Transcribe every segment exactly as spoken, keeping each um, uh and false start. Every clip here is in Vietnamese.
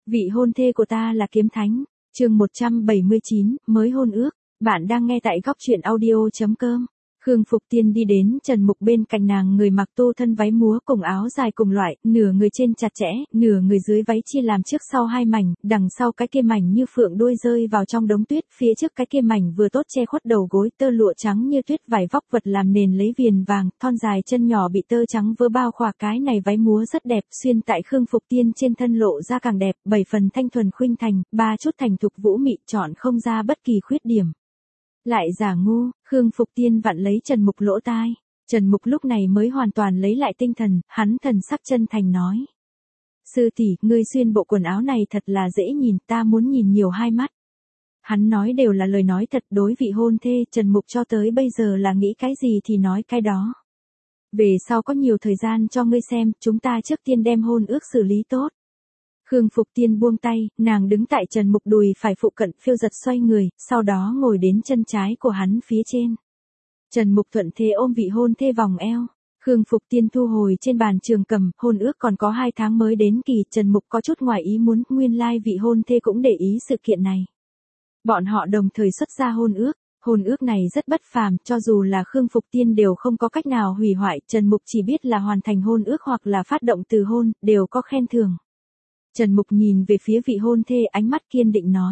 Vị hôn thê của ta là kiếm thánh. Chương một trăm bảy mươi chín, mới hôn ước. Bạn đang nghe tại góc truyện audio chấm com. Khương Phục Tiên đi đến Trần Mục bên cạnh nàng, người mặc tô thân váy múa cùng áo dài cùng loại, nửa người trên chặt chẽ, nửa người dưới váy chia làm trước sau hai mảnh, đằng sau cái kia mảnh như phượng đuôi rơi vào trong đống tuyết, phía trước cái kia mảnh vừa tốt che khuất đầu gối, tơ lụa trắng như tuyết, vải vóc vật làm nền lấy viền vàng, thon dài chân nhỏ bị tơ trắng vớ bao khỏa, cái này váy múa rất đẹp, xuyên tại Khương Phục Tiên trên thân lộ ra càng đẹp, bảy phần thanh thuần khuynh thành, ba chút thành thục vũ mị, chọn không ra bất kỳ khuyết điểm. Lại giả ngu, Khương Phục Tiên vặn lấy Trần Mục lỗ tai. Trần Mục lúc này mới hoàn toàn lấy lại tinh thần, hắn thần sắc chân thành nói. Sư tỷ, ngươi xuyên bộ quần áo này thật là dễ nhìn, ta muốn nhìn nhiều hai mắt. Hắn nói đều là lời nói thật, đối vị hôn thê, Trần Mục cho tới bây giờ là nghĩ cái gì thì nói cái đó. Về sau có nhiều thời gian cho ngươi xem, chúng ta trước tiên đem hôn ước xử lý tốt. Khương Phục Tiên buông tay, nàng đứng tại Trần Mục đùi phải phụ cận, phiêu giật xoay người, sau đó ngồi đến chân trái của hắn phía trên. Trần Mục thuận thế ôm vị hôn thê vòng eo. Khương Phục Tiên thu hồi trên bàn trường cầm, hôn ước còn có hai tháng mới đến kỳ, Trần Mục có chút ngoài ý muốn, nguyên lai vị hôn thê cũng để ý sự kiện này. Bọn họ đồng thời xuất ra hôn ước, hôn ước này rất bất phàm, cho dù là Khương Phục Tiên đều không có cách nào hủy hoại, Trần Mục chỉ biết là hoàn thành hôn ước hoặc là phát động từ hôn, đều có khen thưởng. Trần Mục nhìn về phía vị hôn thê, ánh mắt kiên định nói.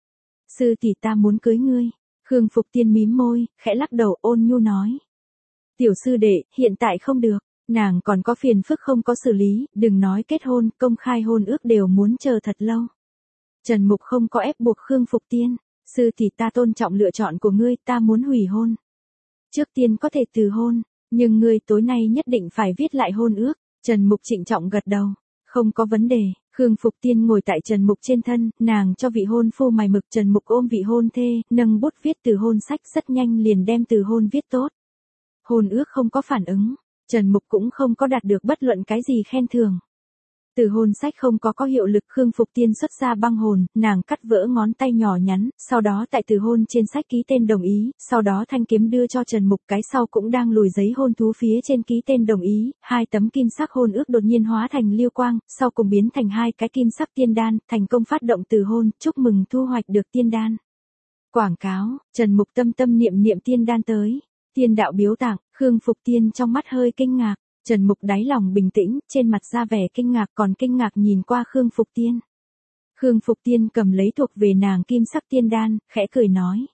Sư tỷ, ta muốn cưới ngươi. Khương Phục Tiên mím môi, khẽ lắc đầu, ôn nhu nói. Tiểu sư đệ, hiện tại không được, nàng còn có phiền phức không có xử lý, đừng nói kết hôn, công khai hôn ước đều muốn chờ thật lâu. Trần Mục không có ép buộc Khương Phục Tiên. Sư tỷ, ta tôn trọng lựa chọn của ngươi, ta muốn hủy hôn. Trước tiên có thể từ hôn, nhưng ngươi tối nay nhất định phải viết lại hôn ước. Trần Mục trịnh trọng gật đầu. Không có vấn đề. Khương Phục Tiên ngồi tại Trần Mục trên thân, nàng cho vị hôn phu mài mực, Trần Mục ôm vị hôn thê, nâng bút viết từ hôn sách, rất nhanh liền đem từ hôn viết tốt. Hôn ước không có phản ứng, Trần Mục cũng không có đạt được bất luận cái gì khen thưởng. Từ hôn sách không có có hiệu lực, Khương Phục Tiên xuất ra băng hồn, nàng cắt vỡ ngón tay nhỏ nhắn, sau đó tại từ hôn trên sách ký tên đồng ý, sau đó thanh kiếm đưa cho Trần Mục, cái sau cũng đang lùi giấy hôn thú phía trên ký tên đồng ý, hai tấm kim sắc hôn ước đột nhiên hóa thành lưu quang, sau cùng biến thành hai cái kim sắc tiên đan, thành công phát động từ hôn, chúc mừng thu hoạch được tiên đan. Quảng cáo, Trần Mục tâm tâm niệm niệm tiên đan tới, tiên đạo biếu tặng, Khương Phục Tiên trong mắt hơi kinh ngạc. Trần Mục đáy lòng bình tĩnh, trên mặt ra vẻ kinh ngạc, còn kinh ngạc nhìn qua Khương Phục Tiên. Khương Phục Tiên cầm lấy thuộc về nàng kim sắc tiên đan, khẽ cười nói.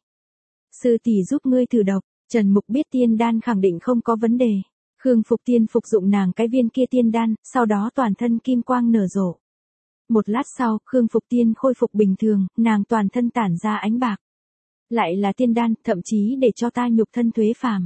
Sư tỷ giúp ngươi thử độc. Trần Mục biết tiên đan khẳng định không có vấn đề. Khương Phục Tiên phục dụng nàng cái viên kia tiên đan, sau đó toàn thân kim quang nở rộ. Một lát sau, Khương Phục Tiên khôi phục bình thường, nàng toàn thân tản ra ánh bạc. Lại là tiên đan, thậm chí để cho ta nhục thân thuế phàm.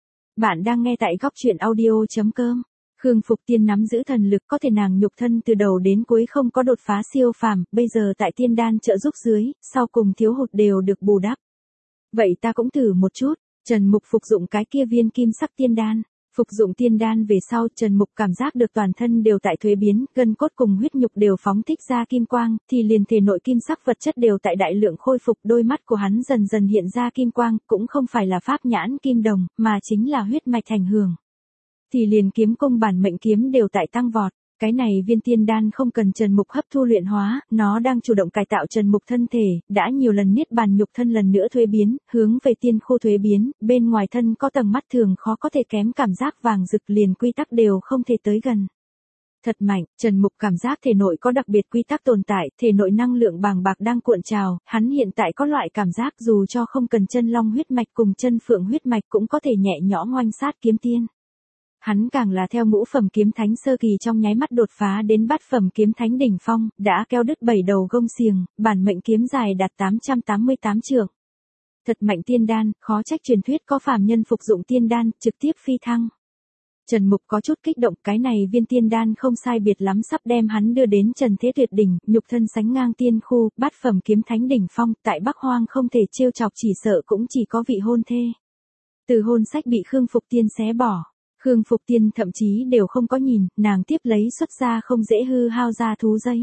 Bạn đang nghe tại góc truyện audio chấm com. Khương Phục Tiên nắm giữ thần lực, có thể nàng nhục thân từ đầu đến cuối không có đột phá siêu phàm, bây giờ tại tiên đan trợ giúp dưới, sau cùng thiếu hụt đều được bù đắp. Vậy ta cũng thử một chút. Trần Mục phục dụng cái kia viên kim sắc tiên đan. Phục dụng tiên đan về sau, Trần Mục cảm giác được toàn thân đều tại thuế biến, gân cốt cùng huyết nhục đều phóng thích ra kim quang, thì liền thể nội kim sắc vật chất đều tại đại lượng khôi phục, đôi mắt của hắn dần dần hiện ra kim quang, cũng không phải là pháp nhãn kim đồng, mà chính là huyết mạch ảnh hưởng. Thì liền kiếm công bản mệnh kiếm đều tại tăng vọt. Cái này viên tiên đan không cần Trần Mục hấp thu luyện hóa, nó đang chủ động cải tạo Trần Mục thân thể, đã nhiều lần niết bàn nhục thân lần nữa thuế biến, hướng về tiên khô thuế biến, bên ngoài thân có tầng mắt thường khó có thể kém cảm giác vàng rực, liền quy tắc đều không thể tới gần. Thật mạnh, Trần Mục cảm giác thể nội có đặc biệt quy tắc tồn tại, thể nội năng lượng bàng bạc đang cuộn trào, hắn hiện tại có loại cảm giác dù cho không cần chân long huyết mạch cùng chân phượng huyết mạch cũng có thể nhẹ nhõm oanh sát kiếm tiên. Hắn càng là theo ngũ phẩm kiếm thánh sơ kỳ trong nháy mắt đột phá đến bát phẩm kiếm thánh đỉnh phong, đã kéo đứt bảy đầu gông xiềng, bản mệnh kiếm dài đạt tám trăm tám mươi tám trượng. Thật mạnh tiên đan, khó trách truyền thuyết có phàm nhân phục dụng tiên đan, trực tiếp phi thăng. Trần Mục có chút kích động, cái này viên tiên đan không sai biệt lắm sắp đem hắn đưa đến Trần Thế Tuyệt đỉnh, nhục thân sánh ngang tiên khu, bát phẩm kiếm thánh đỉnh phong, tại Bắc Hoang không thể trêu chọc, chỉ sợ cũng chỉ có vị hôn thê. Từ hôn sách bị Khương Phục Tiên xé bỏ. Khương Phục Tiên thậm chí đều không có nhìn, nàng tiếp lấy xuất ra không dễ hư hao ra thú giấy.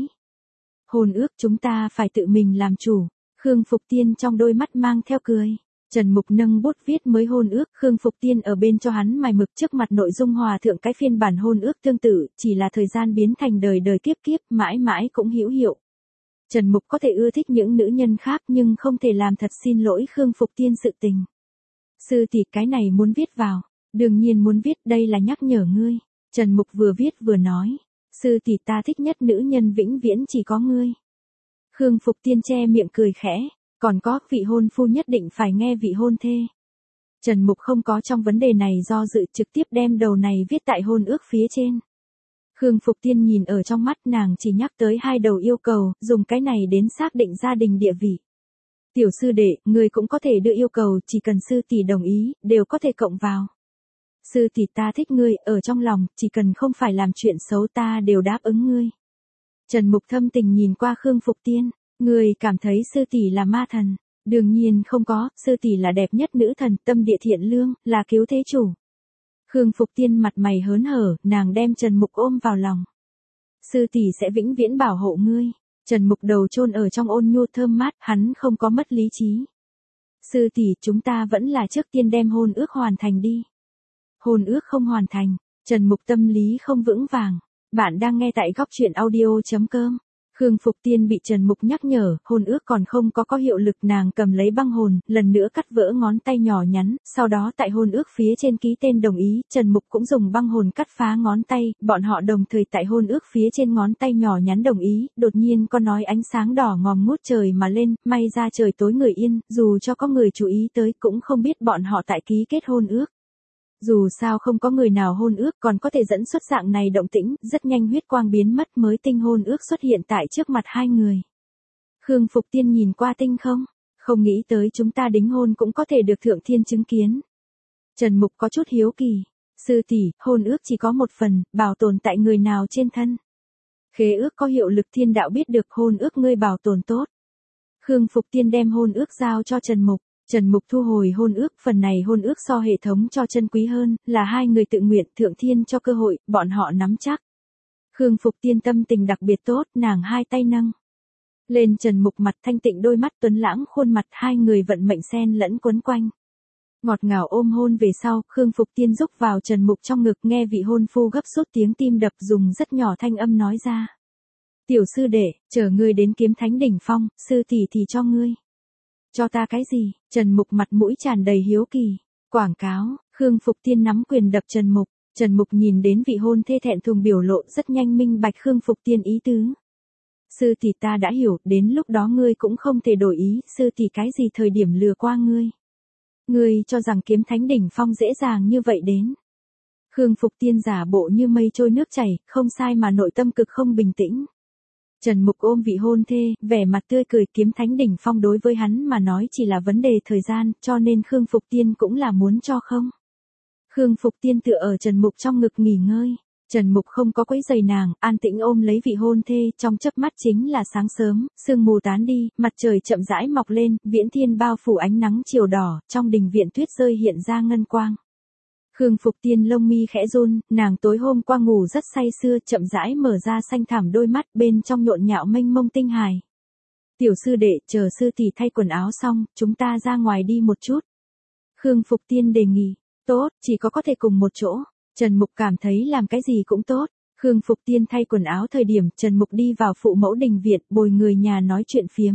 Hôn ước chúng ta phải tự mình làm chủ. Khương Phục Tiên trong đôi mắt mang theo cười. Trần Mục nâng bút viết mới hôn ước, Khương Phục Tiên ở bên cho hắn mài mực, trước mặt nội dung hòa thượng cái phiên bản hôn ước tương tự, chỉ là thời gian biến thành đời đời kiếp kiếp, mãi mãi cũng hữu hiệu. Trần Mục có thể ưa thích những nữ nhân khác nhưng không thể làm thật xin lỗi Khương Phục Tiên sự tình. Sư tỷ cái này muốn viết vào. Đương nhiên muốn viết, đây là nhắc nhở ngươi. Trần Mục vừa viết vừa nói. Sư tỷ ta thích nhất nữ nhân vĩnh viễn chỉ có ngươi. Khương Phục Tiên che miệng cười khẽ. Còn có, vị hôn phu nhất định phải nghe vị hôn thê. Trần Mục không có trong vấn đề này do dự, trực tiếp đem đầu này viết tại hôn ước phía trên. Khương Phục Tiên nhìn ở trong mắt, nàng chỉ nhắc tới hai đầu yêu cầu, dùng cái này đến xác định gia đình địa vị. Tiểu sư đệ, người cũng có thể đưa yêu cầu, chỉ cần sư tỷ đồng ý, đều có thể cộng vào. Sư tỷ ta thích ngươi, ở trong lòng, chỉ cần không phải làm chuyện xấu ta đều đáp ứng ngươi. Trần Mục thâm tình nhìn qua Khương Phục Tiên, ngươi cảm thấy sư tỷ là ma thần. Đương nhiên không có, sư tỷ là đẹp nhất nữ thần, tâm địa thiện lương, là cứu thế chủ. Khương Phục Tiên mặt mày hớn hở, nàng đem Trần Mục ôm vào lòng. Sư tỷ sẽ vĩnh viễn bảo hộ ngươi. Trần Mục đầu chôn ở trong ôn nhu thơm mát, hắn không có mất lý trí. Sư tỷ, chúng ta vẫn là trước tiên đem hôn ước hoàn thành đi. Hôn ước không hoàn thành, Trần Mục tâm lý không vững vàng. Bạn đang nghe tại góc truyện audio chấm com. Khương Phục Tiên bị Trần Mục nhắc nhở, hôn ước còn không có có hiệu lực, nàng cầm lấy băng hồn, lần nữa cắt vỡ ngón tay nhỏ nhắn, sau đó tại hôn ước phía trên ký tên đồng ý, Trần Mục cũng dùng băng hồn cắt phá ngón tay, bọn họ đồng thời tại hôn ước phía trên ngón tay nhỏ nhắn đồng ý, đột nhiên có nói ánh sáng đỏ ngòm ngút trời mà lên, may ra trời tối người yên, dù cho có người chú ý tới cũng không biết bọn họ tại ký kết hôn ước. Dù sao không có người nào hôn ước còn có thể dẫn xuất dạng này động tĩnh, rất nhanh huyết quang biến mất mới tinh hôn ước xuất hiện tại trước mặt hai người. Khương Phục Tiên nhìn qua tinh không, không nghĩ tới chúng ta đính hôn cũng có thể được thượng thiên chứng kiến. Trần Mục có chút hiếu kỳ, sư tỷ, hôn ước chỉ có một phần, bảo tồn tại người nào trên thân. Khế ước có hiệu lực thiên đạo biết được, hôn ước ngươi bảo tồn tốt. Khương Phục Tiên đem hôn ước giao cho Trần Mục. Trần Mục thu hồi hôn ước, phần này hôn ước so hệ thống cho chân quý hơn, là hai người tự nguyện, thượng thiên cho cơ hội, bọn họ nắm chắc. Khương Phục Tiên tâm tình đặc biệt tốt, nàng hai tay nâng lên Trần Mục, mặt thanh tịnh, đôi mắt tuấn lãng, khuôn mặt, hai người vận mệnh xen lẫn quấn quanh. Ngọt ngào ôm hôn về sau, Khương Phục Tiên rúc vào Trần Mục trong ngực, nghe vị hôn phu gấp rút tiếng tim đập, dùng rất nhỏ thanh âm nói ra. Tiểu sư đệ, chờ ngươi đến kiếm thánh đỉnh phong, sư tỷ thì cho ngươi. Cho ta cái gì? Trần Mục mặt mũi tràn đầy hiếu kỳ. Quảng cáo, Khương Phục Tiên nắm quyền đập Trần Mục. Trần Mục nhìn đến vị hôn thê thẹn thùng biểu lộ, rất nhanh minh bạch Khương Phục Tiên ý tứ. Sư tỷ ta đã hiểu, đến lúc đó ngươi cũng không thể đổi ý, sư tỷ cái gì thời điểm lừa qua ngươi. Ngươi cho rằng kiếm thánh đỉnh phong dễ dàng như vậy đến. Khương Phục Tiên giả bộ như mây trôi nước chảy, không sai mà nội tâm cực không bình tĩnh. Trần Mục ôm vị hôn thê, vẻ mặt tươi cười, kiếm thánh đỉnh phong đối với hắn mà nói chỉ là vấn đề thời gian, cho nên Khương Phục Tiên cũng là muốn cho không. Khương Phục Tiên tựa ở Trần Mục trong ngực nghỉ ngơi. Trần Mục không có quấy rầy nàng, an tĩnh ôm lấy vị hôn thê, trong chớp mắt chính là sáng sớm, sương mù tán đi, mặt trời chậm rãi mọc lên, viễn thiên bao phủ ánh nắng chiều đỏ, trong đình viện tuyết rơi hiện ra ngân quang. Khương Phục Tiên lông mi khẽ run, nàng tối hôm qua ngủ rất say sưa, chậm rãi mở ra xanh thẳm đôi mắt, bên trong nhộn nhạo mênh mông tinh hài. Tiểu sư đệ, chờ sư tỷ thay quần áo xong, chúng ta ra ngoài đi một chút. Khương Phục Tiên đề nghị, tốt, chỉ có có thể cùng một chỗ. Trần Mục cảm thấy làm cái gì cũng tốt. Khương Phục Tiên thay quần áo thời điểm, Trần Mục đi vào phụ mẫu đình viện, bồi người nhà nói chuyện phiếm.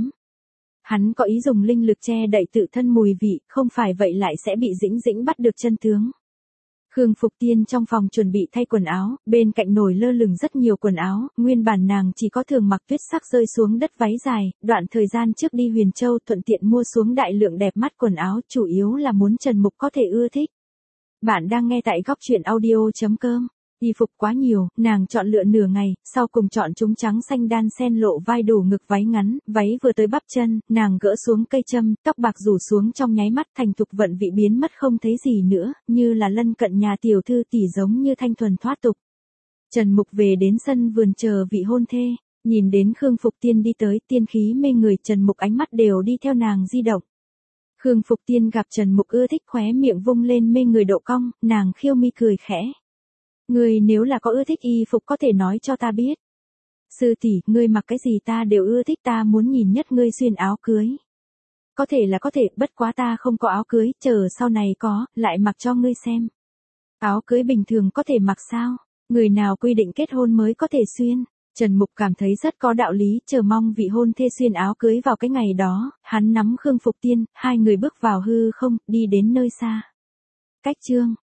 Hắn có ý dùng linh lực che đậy tự thân mùi vị, không phải vậy lại sẽ bị dĩnh dĩnh bắt được chân tướng. Khương Phục Tiên trong phòng chuẩn bị thay quần áo, bên cạnh nồi lơ lửng rất nhiều quần áo, nguyên bản nàng chỉ có thường mặc tuyết sắc rơi xuống đất váy dài, đoạn thời gian trước đi Huyền Châu thuận tiện mua xuống đại lượng đẹp mắt quần áo, chủ yếu là muốn Trần Mục có thể ưa thích. Bạn đang nghe tại góc truyện audio chấm com. Y phục quá nhiều, nàng chọn lựa nửa ngày, sau cùng chọn chúng trắng xanh đan xen lộ vai đủ ngực váy ngắn, váy vừa tới bắp chân, nàng gỡ xuống cây châm, tóc bạc rủ xuống trong nháy mắt, thành thục vận vị biến mất không thấy gì nữa, như là lân cận nhà tiểu thư tỷ, giống như thanh thuần thoát tục. Trần Mục về đến sân vườn chờ vị hôn thê, nhìn đến Khương Phục Tiên đi tới, tiên khí mê người, Trần Mục ánh mắt đều đi theo nàng di động. Khương Phục Tiên gặp Trần Mục ưa thích, khóe miệng vung lên mê người độ cong, nàng khiêu mi cười khẽ. Ngươi nếu là có ưa thích y phục có thể nói cho ta biết. Sư tỷ, ngươi mặc cái gì ta đều ưa thích, ta muốn nhìn nhất ngươi xuyên áo cưới. Có thể là có thể, bất quá ta không có áo cưới, chờ sau này có, lại mặc cho ngươi xem. Áo cưới bình thường có thể mặc sao? Người nào quy định kết hôn mới có thể xuyên? Trần Mục cảm thấy rất có đạo lý, chờ mong vị hôn thê xuyên áo cưới vào cái ngày đó, hắn nắm Khương Phục Tiên, hai người bước vào hư không, đi đến nơi xa. Cách chương